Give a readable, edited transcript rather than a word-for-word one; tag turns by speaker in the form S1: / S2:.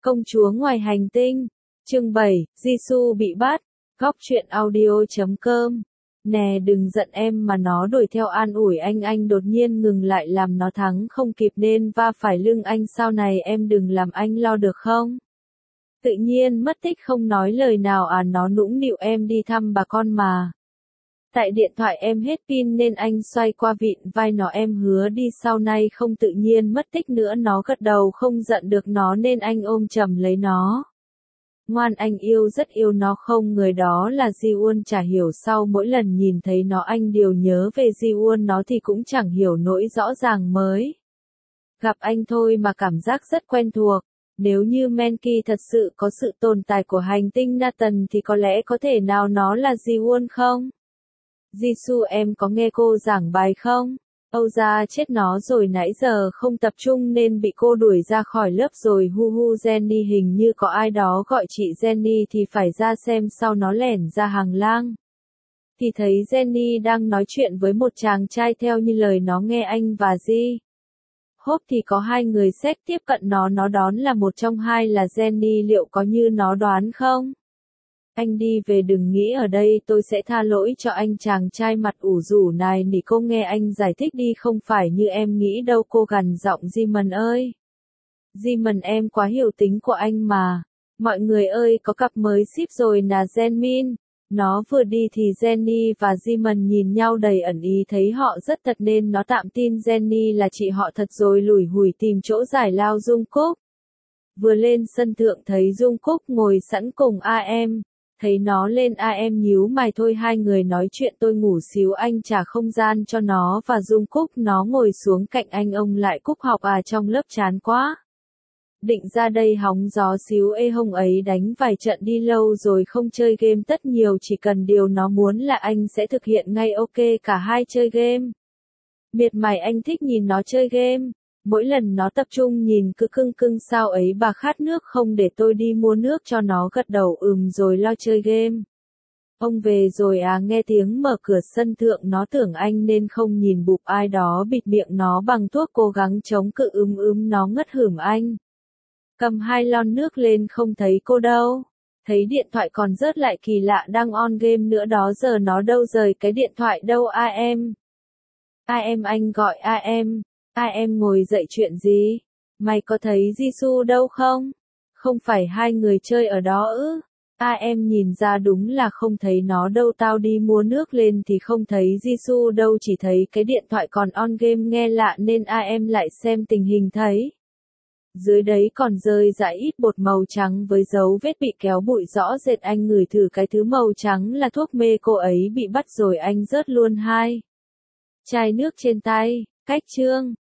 S1: Công chúa ngoài hành tinh. Chương 7, Jisoo bị bắt. Góc truyện audio.com. Nè đừng giận em mà nó đuổi theo an ủi anh đột nhiên ngừng lại làm nó thắng không kịp nên va phải lưng anh sau này em đừng làm anh lo được không? Tự nhiên mất tích không nói lời nào nó nũng nịu em đi thăm bà con mà. Tại điện thoại em hết pin nên anh xoay qua vịn vai nó em hứa đi sau này không tự nhiên mất tích nữa nó gật đầu không giận được nó nên anh ôm chầm lấy nó. Ngoan anh yêu rất yêu nó không người đó là Ji-won chả hiểu sau mỗi lần nhìn thấy nó anh đều nhớ về Ji-won nó thì cũng chẳng hiểu nỗi rõ ràng mới. Gặp anh thôi mà cảm giác rất quen thuộc. Nếu như Menki thật sự có sự tồn tại của hành tinh Nathan thì có lẽ có thể nào nó là Ji-won không? Jisoo em có nghe cô giảng bài không? Âu ra chết nó rồi nãy giờ không tập trung nên bị cô đuổi ra khỏi lớp rồi hu hu Jenny hình như có ai đó gọi chị Jenny thì phải ra xem sau nó lẻn ra hàng lang. Thì thấy Jenny đang nói chuyện với một chàng trai theo như lời nó nghe anh và Ji. Hốp thì có hai người xếp tiếp cận nó đón là một trong hai là Jenny liệu có như nó đoán không? Anh đi về đừng nghĩ ở đây tôi sẽ tha lỗi cho anh chàng trai mặt ủ rũ này nỉ cô nghe anh giải thích đi không phải như em nghĩ đâu cô gằn giọng Jimin ơi. Jimin em quá hiểu tính của anh mà. Mọi người ơi có cặp mới ship rồi là Jenmin. Nó vừa đi thì Jenny và Jimin nhìn nhau đầy ẩn ý thấy họ rất thật nên nó tạm tin Jenny là chị họ thật rồi lủi hủi tìm chỗ giải lao Jungkook. Vừa lên sân thượng thấy Jungkook ngồi sẵn cùng AM. Thấy nó lên AM nhíu mày thôi hai người nói chuyện tôi ngủ xíu anh trả không gian cho nó và Jungkook nó ngồi xuống cạnh anh ông lại cúc học trong lớp chán quá. Định ra đây hóng gió xíu hông ấy đánh vài trận đi lâu rồi không chơi game tất nhiều chỉ cần điều nó muốn là anh sẽ thực hiện ngay ok cả hai chơi game. Miệt mài anh thích nhìn nó chơi game. Mỗi lần nó tập trung nhìn cứ cưng sao ấy bà khát nước không để tôi đi mua nước cho nó gật đầu rồi lo chơi game. Ông về rồi nghe tiếng mở cửa sân thượng nó tưởng anh nên không nhìn bụp ai đó bịt miệng nó bằng thuốc cố gắng chống cự nó ngất hửm anh. Cầm hai lon nước lên không thấy cô đâu. Thấy điện thoại còn rớt lại kỳ lạ đang on game nữa đó giờ nó đâu rời cái điện thoại đâu AM. AM anh gọi AM. Em ngồi dậy chuyện gì? Mày có thấy Jisoo đâu không? Không phải hai người chơi ở đó ư? Em nhìn ra đúng là không thấy nó đâu tao đi mua nước lên thì không thấy Jisoo đâu chỉ thấy cái điện thoại còn on game nghe lạ nên em lại xem tình hình thấy. Dưới đấy còn rơi rải ít bột màu trắng với dấu vết bị kéo bụi rõ rệt anh ngửi thử cái thứ màu trắng là thuốc mê cô ấy bị bắt rồi anh rớt luôn hai chai nước trên tay. Cách chương